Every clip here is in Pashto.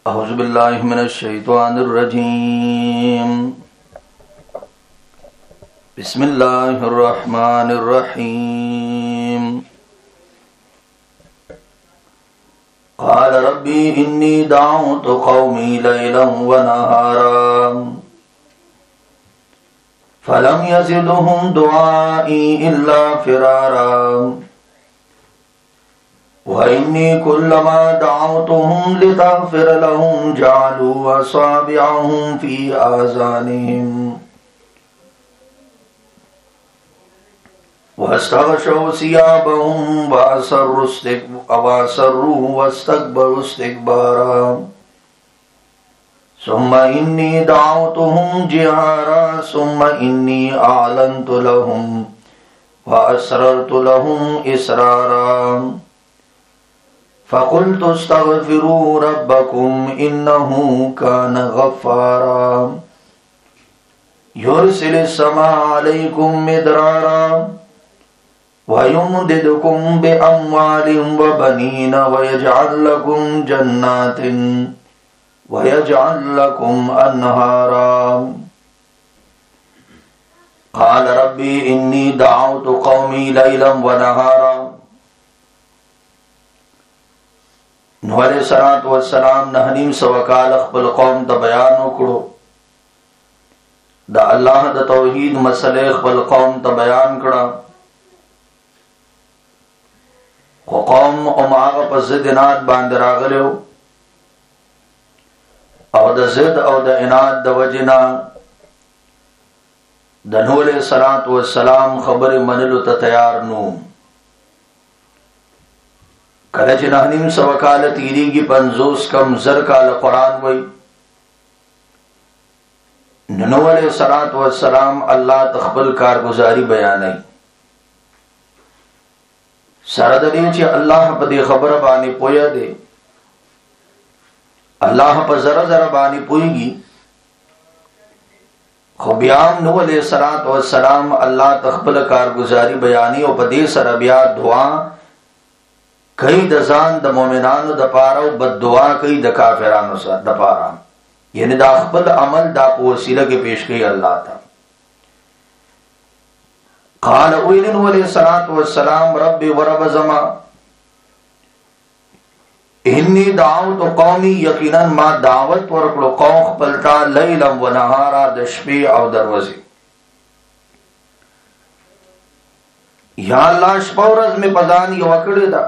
अऊज़ु बिल्लाहि मिनश शैतानिर रजीम। बिस्मिल्लाहिर रहमानिर रहीम। क़ाल रब्बी इन्नी दअउतु क़ौमी लैलन व नहारा फलम यज़िदहुम दुआई इल्ला फ़िरारा वइन्नी कुल्लमा दअउतुहुम लितग़फ़िर लहुम जअलू असाबिअहुम फ़ी आज़ानिहिम वस्तग़शव सियाबहुम वअसर्रू वस्तकबरू इस्तिकबारा सुम्मा इन्नी दअउतुहुम जिहारा सुम्मा इन्नी अअलनतु लहुम वअस्ररतु लहुम इसरारा फ़क़ुल्तु अस्तग़फ़िरू रब्बकुम इन्नहु कान गफ़्फ़ारा युरसिलिस समाअ अलैकुम मिदरारा वयुमदिदकुम बिअम्वालिन व बनीन वयजअल लकुम जन्नातिन वयजअल लकुम अन्हारा। क़ाल रब्बी इन्नी दअउतु क़ौमी लैलन व नहारा। नूह अलैहिस्सलातु वस्सलाम नहनीम सवकाल ख़पल क़ौम ता बयान वकड़ो, दा अल्लाह दा तौहीद मसले ख़पल क़ौम ता बयान कड़ा। को क़ौम उमाग पर ज़िद इनाद बांध रागलियो और दा ज़िद और दा इनाद दा वजना दा नूह अलैहिस्सलातु वस्सलाम ख़बर मनलु ता तैयार नू। कल नहनीम सवकाल तीरी की 50 कम ज़र काल कुरान वही नूह अलैहिस्सलातु वस्सलाम अल्लाह तख़बल कारगुजारी बयान आई सरदली चे अल्लाह पदे खबर बानी पोया दे अल्लाह पर जरा जरा बानी पोईगी खुबियाम नूह अलैहिस्सलातु वस्सलाम अल्लाह तख़बल कारगुजारी बयानी और पदे सरबिया दुआ कई दजान द मोमिनानु द पारा बद दुआ कई द काफिरानु द पारा यानी दा ख़पल अमल दा वसीला के पेश कई अल्लाह था। क़ाल नूह अलैहिस्सलातु वस्सलाम रब्बि व रब्ब ज़मा इन्नी दअउतु क़ौमी यकीनन मा दावत वरकड़ो क़ौम ख़पलता लैलन व नहारा दशबे और दरवज़े या अल्लाह शपौरज में पदानी वकड़े दा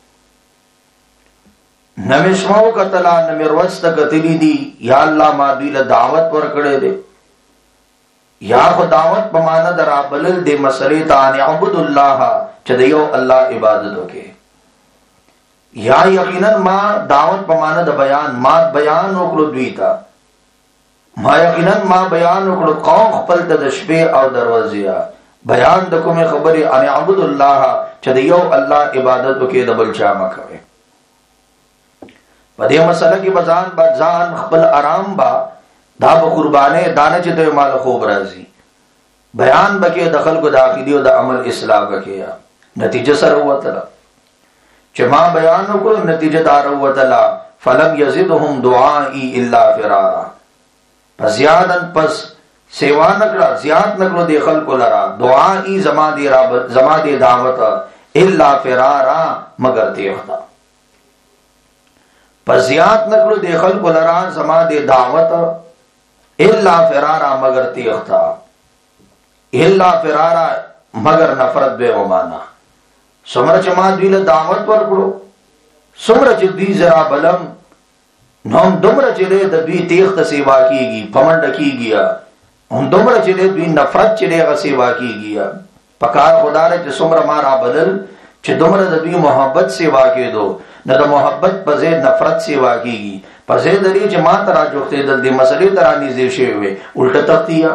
नमिश्माओ कतला नमिरवस्त कतली दी या अल्लाह मादील दावत वरकड़े दे या खुदावत पमाना दरा बलल दे मसले ताने अबुदुल्लाह चदयो अल्लाह इबादतों के या यकीनन मा दावत पमाना द बयान मा बयान ओकड़ो द्वीता मा यकीनन मा बयान ओकड़ो कौम खपल तदशबे और दरवाजिया बयान दको में खबरे अने अबुदुल्लाह चदयो अल्लाह इबादतों के दबल चामा कवे पदे मसला की बजान बजान खपल आराम बा दा बकुर्बाने दाने चिते माल खूब राजी बयान बके दखल को दाखिली दा अमल इस्लाह बके या नतीजा सर हुआ तला चमा बयान को नतीजा दार हुआ तला फलम यज़िदहुम दुआई इल्ला फ़िरारा पस ज़ियादन पस सेवा नकड़ा ज़ियाद नकड़ो देखल को लरा दुआई जमा दे दावत इल्ला फ़िरारा मगर देखता पस ज़ियाद नकड़ो देखल को लरा जमा दे दावत इल्ला फ़िरारा मगर तीख्ता इल्ला फ़िरारा मगर नफरत बेगमाना सुमर चमा द्वील दावत पर करो सुमर चिद्दी जरा बलम नौम दुमर चिले दबी तीख्त सेवा कीगी पमंड की गया हम दुमर चिले द्वी नफरत चिले सेवा की गया पकार खुदा ने सुमर मारा बदल च दुमर दबी मोहब्बत सेवा के दो न द मोहब्बत पजे नफरत सेवा कीगी पसे दरी जमा तरा जोखते दल दे मसले तरा निजेशे हुए उल्टा तख्तिया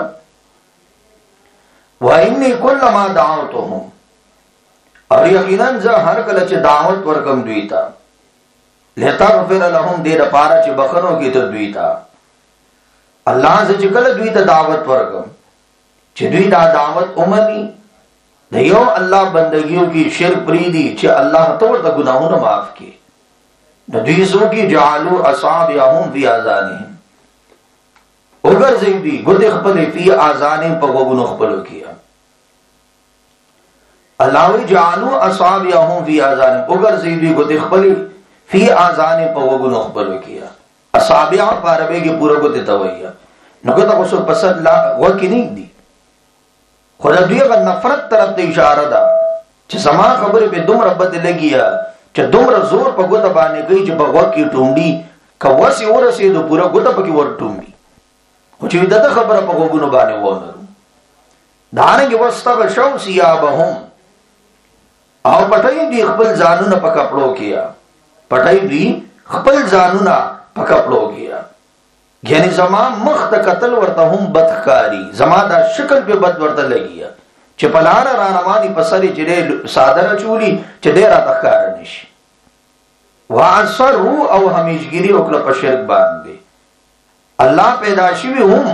वइन्नी कुल्लमा दअउतुहुम और यकीनन ज हर कल च दावत वरकम द्वीता लितग़फ़िर लहुम दे पारा च बखरों की तो द्वीता अल्लाह से चिकल द्वीता दावत वरकम च द्वीता दावत उमनी दयो अल्लाह बंदगियों की शिरक प्रीदी च अल्लाह तोड़ द गुनाहों न माफ की ندویسو کی جعلو اصابعهم فی آذانهم اگر زیدی گد خپل فی آذانهم پا غوگنو خپلو کیا اللہ وی جعلو اصابعهم فی آذانهم اگر زیدی گد خپل فی آذانهم پا غوگنو خپلو کیا اصابع پاربے کی پورا گد تویا نگتا خسو پسند غوکی نہیں دی خدا دوی اگر نفرت طرف تے اشارہ دا چھ سما خبر پہ دم ربت لگیا چھ دم زور پا گتا بانے گئی چھ بغوک کی ٹونڈی کہ وسی اور سیدو پورا گتا پا کی ور ٹونڈی خوچوی دتا خبر پا گوگنو بانے ونرو دھانگی وستغشو سیابہم او پتائی دی خپل زانونا پا کپڑو کیا پتائی دی خپل زانونا پا کپڑو کیا یعنی زمان مخت قتل ورطا ہم بدخکاری زمان دا شکل پہ بد ورطا لگیا چھ پلارا رانوانی پسری چھ دے سادر چولی چھ دے را تخکارنش وعنصر رو او ہمیشگیری اکلا پا شرک باندے اللہ پیداشی بھی ہم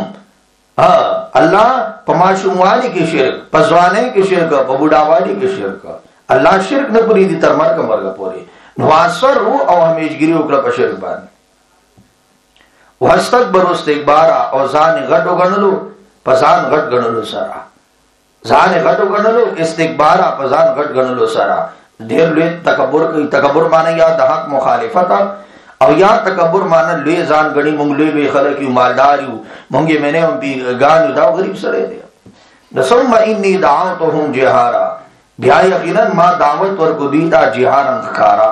اللہ پا معشوموالی کی شرک پا زوانے کی شرک پا بڑاوالی کی شرک اللہ شرک نہ پوری دی تر مرگا مرگا پورے وعنصر رو او ہمیشگیری اکلا پا شرک باندے وَاسْتَكْبَرُوا اسْتِكْبَارًا اور زان غٹو گنلو پزان غٹ گنلو سرا زان غٹو گنلو استکبارا پزان غٹ گنلو سرا دیر لوی تکبر کی تکبر مانا یا دحق مخالفتا او یا تکبر مانا لوی زان گنی مونگ لوی خلقیو مالداریو مونگی میں نے ہم بھی گانیو داو غریب سرے دیا نسوم انی دعوتهم جہارا بیا یقینا ما دعوت ورکو دیتا جہارا خکارا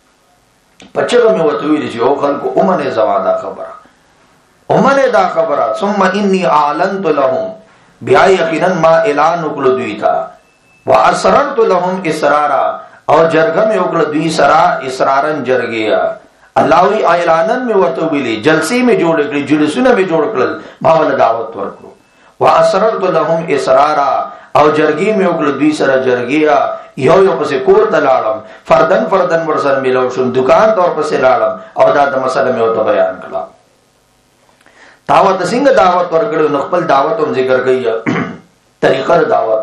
پچھر میں وطوی دیچی او خلقو امن زوادا خبرہ امن دا خبرہ ثم انی اعلنت لهم بیا یقینا ما اعلان اکلو دویتا واسررت لهم اسرارا اور جرگہ میں اکلو دوی سرا اسرارا جرگیا اللہوی اعلانن میں ورطو بلی جلسی میں جوڑ اکلی جلسونا میں جوڑ اکلل ماولا دعوت ورکلو واسررت لهم اسرارا اور جرگی میں اکلو دوی سرا جرگیا یو پسے کور تلالم فردن فردن ورسر ملوشن دکان طور پسے لالم اور دا مسئلہ میں ہوتا بیان کلا دعوت سنگ دعوت ورکڑو نخپل دعوت ہم ذکر گئی طریقہ دعوت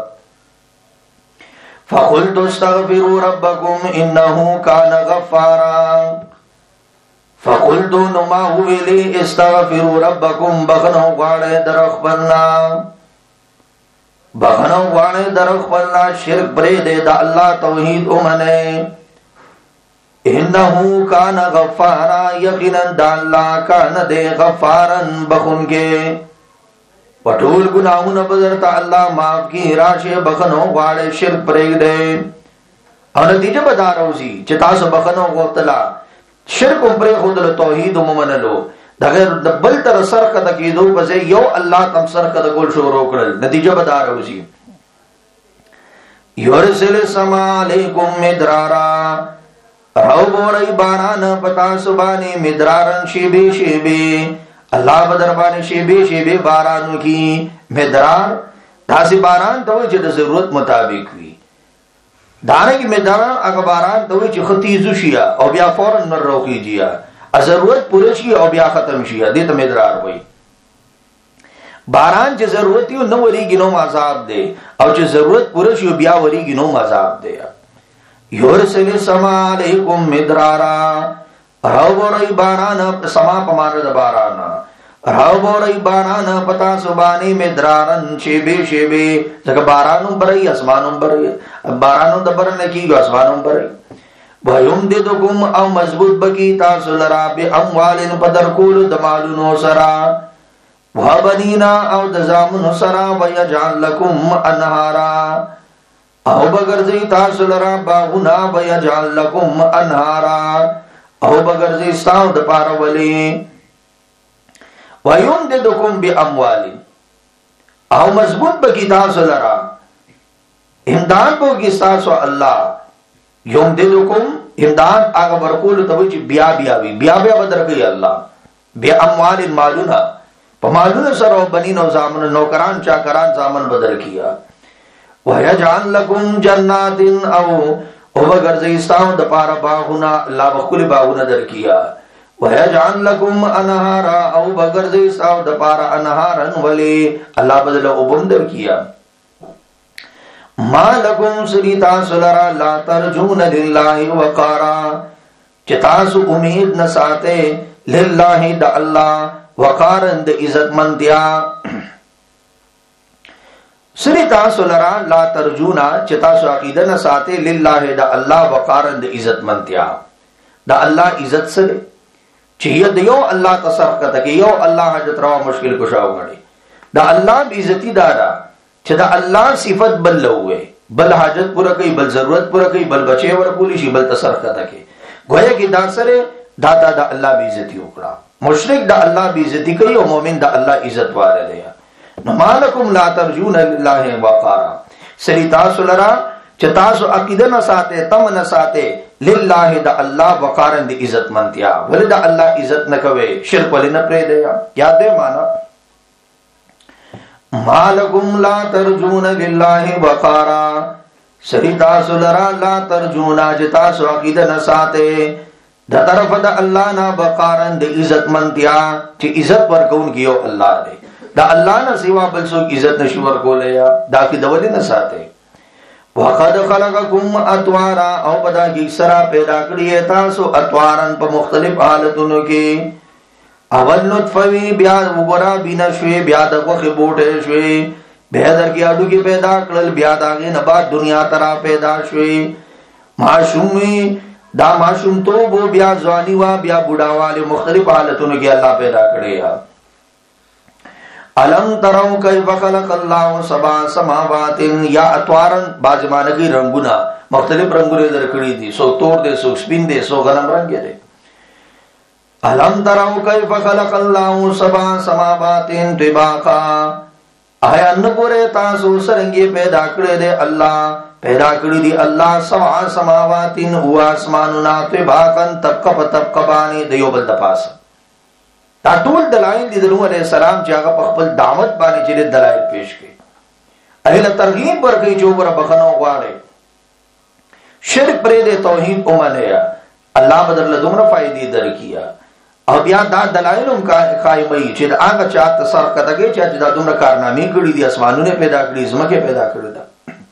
فَقُلْتُ اسْتَغْفِرُوا رَبَّكُمْ إِنَّهُ كَانَ غَفَّارًا فَقُلْتُ نُمَاهُ وِلِي اسْتَغْفِرُوا رَبَّكُمْ بَغْنَوْ غَاڑے درخ بننا بغنو وانے درخ بننا شرک برے دے دا اللہ توحید امنے انہو کان غفارا یقینا دا اللہ کان دے غفارا بخن کے وطول گناہون بذرتا اللہ معاف کی راشے بخنو واڑے شرک برے دے اور نتیجہ بدا روزی چتاس بخنو غفتلا شرک برے خود توحید امنلو دغیر بل تر سرک دکیدو بزے یو اللہ تم سرک دکول شروع کرل نتیجہ بدا روزی یورسل سما علیکم مدرارا رو بوری باران پتا سبانی مدرارن شیبی شیبی اللہ بدربانی شیبی شیبی بارانو کی مدرار تاسی باران توی چھ ضرورت مطابق ہوئی دانے کی مدرار اگر باران توی چھ خطیزو شیا او بیا فوراً مر روکی جیا ضرورت پورے شیا او بیا ختم شیا دیتا مدرار ہوئی باران چھ ضرورتی نو وری گنوم عذاب دے او چھ ضرورت پورے شیا بیا وری گنوم عذاب دے یورسل سما علیکم مدرارا رو بوری باران سما پمانا دا بارانا رو بوری باران پتا سبانی مدرارن شیبے شیبے زکا بارانوں برئی اسمانوں برئی بارانوں دا برنکی گو اسمانوں برئی وَيُمْدِدُكُمْ او مضبوط بکی تاسو لرا بی اموالن پدر کول دمالونو سرا وَبَنِينَا او دزامنو سرا وَيَجْعَلْ لَكُمْ انہارا او بگرزی تاسو لرا باغنا وَيَجْعَلْ لَكُمْ انہارا او بگرزی ستاو دپار ولی وَيُمْدِدُكُمْ بی اموالن او مضبوط بکی تاسو لرا امداد بوگی تاسو اللہ یمددکم امداد آگا برکول توجی بیا بدر گئی اللہ بیا اموال مالونا پا مالونا سر و بنین و زامن نوکران چاکران زامن بدر کیا وَيَجْعَلْ لَكُمْ جَنَّاتٍ او بگرزیستان دپارا باغونا اللہ بخل باغونا در کیا وَيَجْعَلْ لَكُمْ انہارا او بگرزیستان دپارا انہارن ولی اللہ بدل ابن در کیا ما لکم سریتا سلرا لا ترجون للہ وقارا چې تاسو امید نه ساتئ لله د الله وقارن د عزت مندیا. سری تاسو لرا لا ترجونا چې تاسو عقیده نه ساتئ لله د الله وقارن د عزت مندیا. د الله عزت سره چې یو الله تصرف کته کې یو الله حاجت روا مشکل کشا وغړي. د الله به عزتی دارا چې د الله صفت بل لوي، بل حاجت پورا کوي، بل ضرورت پورا کوي، بل بچي ورکول شي، بل تصرف کته کې گویا کې دا سره دادا د الله به عزتی وکړه. مشرک د الله به عزتی کوي او مؤمن د الله عزت واره دی. نو مالکم لا ترجون لله وقارا. سری تاسو لرا چې تاسو عقیده نه ساتئ، تم نه ساتئ لله د الله وقارن د عزت منتیا. ولې د الله عزت نه کوي؟ شرک ولې نه پرې دی؟ یاد دې معنا مالکم لا ترجون لله وقارا. سری تاسو لرا لا ترجون چې تاسو عقیده نه ساتئ د طرف د الله نه وقارن د عزت منتیا، چې عزت ورکون کیو الله دی. دا الله نه سوا بل څوک عزت نشي ورکولای. یا دا کې د ولې نه ساتئ. وقد خلقکم اطوارا او پدا کی سرا پیدا کړی تاسو اطوارن په مختلف حالتونو کې. اول نطفوی بیا وګرا بنا شوي، بیا د وخت بوټه شوي، بیا در کې اډو کې پیدا کړل، بیا داغه نه بعد دنیا ترا پیدا شوي. معصومی دا معصوم تو بیا ځواني وا بیا بوډاواله مختلف حالتونو کې الله پیدا کړی. علم ترو کیف خلق الله سبع سماوات. یا اطوارن باز معنی رنگونه مختلف رنگونه درکړي دي، سو تور دي، سو سپین دي، سو غنم رنگ دي. علم ترو کیف خلق الله سبع سماوات طباقا. آیا نګوره تاسو څنګه پیدا کړی دی الله؟ پیدا کړی دی الله سبع سماوات او اسمانونه طباقا طبقه په طبقه باندې د یو بل د پاسه. دا ټول دلایل دي د نوح علیہ السلام چې هغه په خپل دعوت باندې چې دلایل پیش کړي. اهل ترغیب ورکړي چې وګوره بخنو غواړي، شرک پرې د توحید اومنه الله بدل له دومره فائدې درکیا. او بیا دا دلایل هم قائمي چې هغه چا تصرف کړي چې دا دومره کارنامې کړې دي، اسمانونه پیدا کړې، زمکه پیدا کړې ده.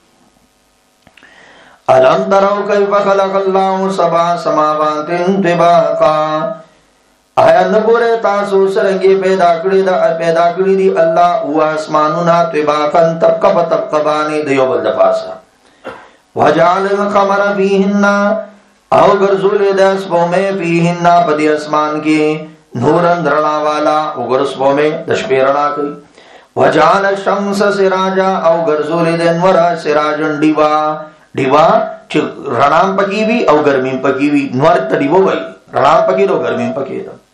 الم تروا کیف خلق الله سبع سماوات طباقا. آیا نګوره تاسو څنګه پیدا کړی دی الله او اسمانونه طباقا طبقه په طبقه باندې د یو بل د پاسه. وجعل القمر فيهن او ګرځولې د سپومې فيهن په دې اسمان کې نورن رڼا والا او ګرځپومې د شپې رڼا کوي. وجعل الشمس سراجا او ګرځولې د انور سراجن دیوا چې رڼا پکې وي او ګرمي پکې وي. نور ته دیو وای، رڼا پکې نو ګرمي پکې ده.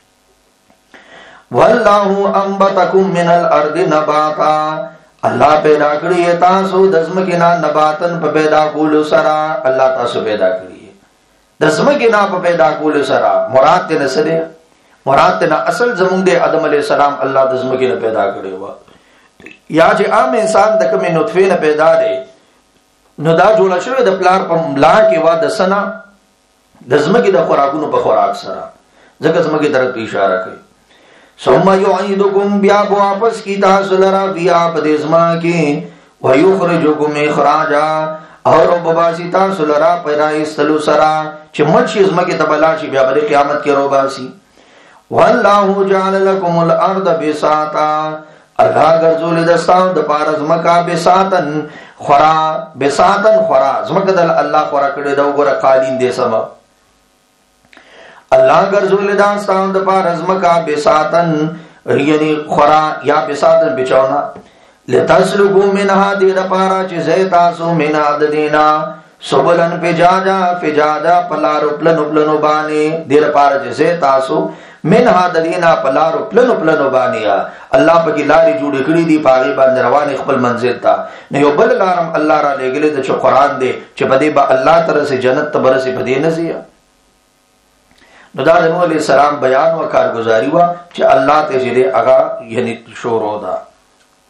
والله انبتکم من الارض نباتا. الله پیدا کړی تاسو د زمکې نه نباتن په پیدا کولو سره. الله تاسو پیدا کړی د زمکې نه په پیدا کولو سره. مراد ته نسره، مراد ته اصل زمونږ د آدم علی السلام الله د زمکې نه پیدا کړی و. یا چې عام انسان د کومې نطفه نه پیدا دی، نو دا جوړ شوی د پلار په ملا کې وا د سنا د زمکې د خوراکونو په خوراک سره. ځکه زمکې درته اشاره کوي. ثم يعيدكم بیا واپس کی تاسو لرا بیا په دې زما کې ويخرجكم اخراجا. اور وباسي تاسو لرا پیدا استلو سرا چې مرشي زما کې تبلا شي بیا په قیامت کې روباسي. والله جعل لكم الارض بساطا. الله ګرځول د ساو د پار زمکا بساطن خورا، بساطن خورا زمکه د الله خورا کړي دا وګوره قالین دې سما. الله ګرځول دا ستاند پر ازمکا بساتن یعنی خورا یا بساتن بچاونا. لتسلکو منها دې لپاره چې زیتا سو مینا د دینا سبلن فجاجا پلارو پلنو باندې دې لپاره چې زیتا سو منها د دینا پلارو پلنو باندې. الله پکې لارې جوړې کړې دي، پاغي باندې روان خپل منزل ته. نه یو بل لارم الله را لګلې د قرآن دې چې بده به الله تعالی سے جنت ته برسي پدې نه زیه. نو دا د نوح علیہ السلام بیان و کارگزاری وا چې الله ته چې دې هغه یعنی شروع ده.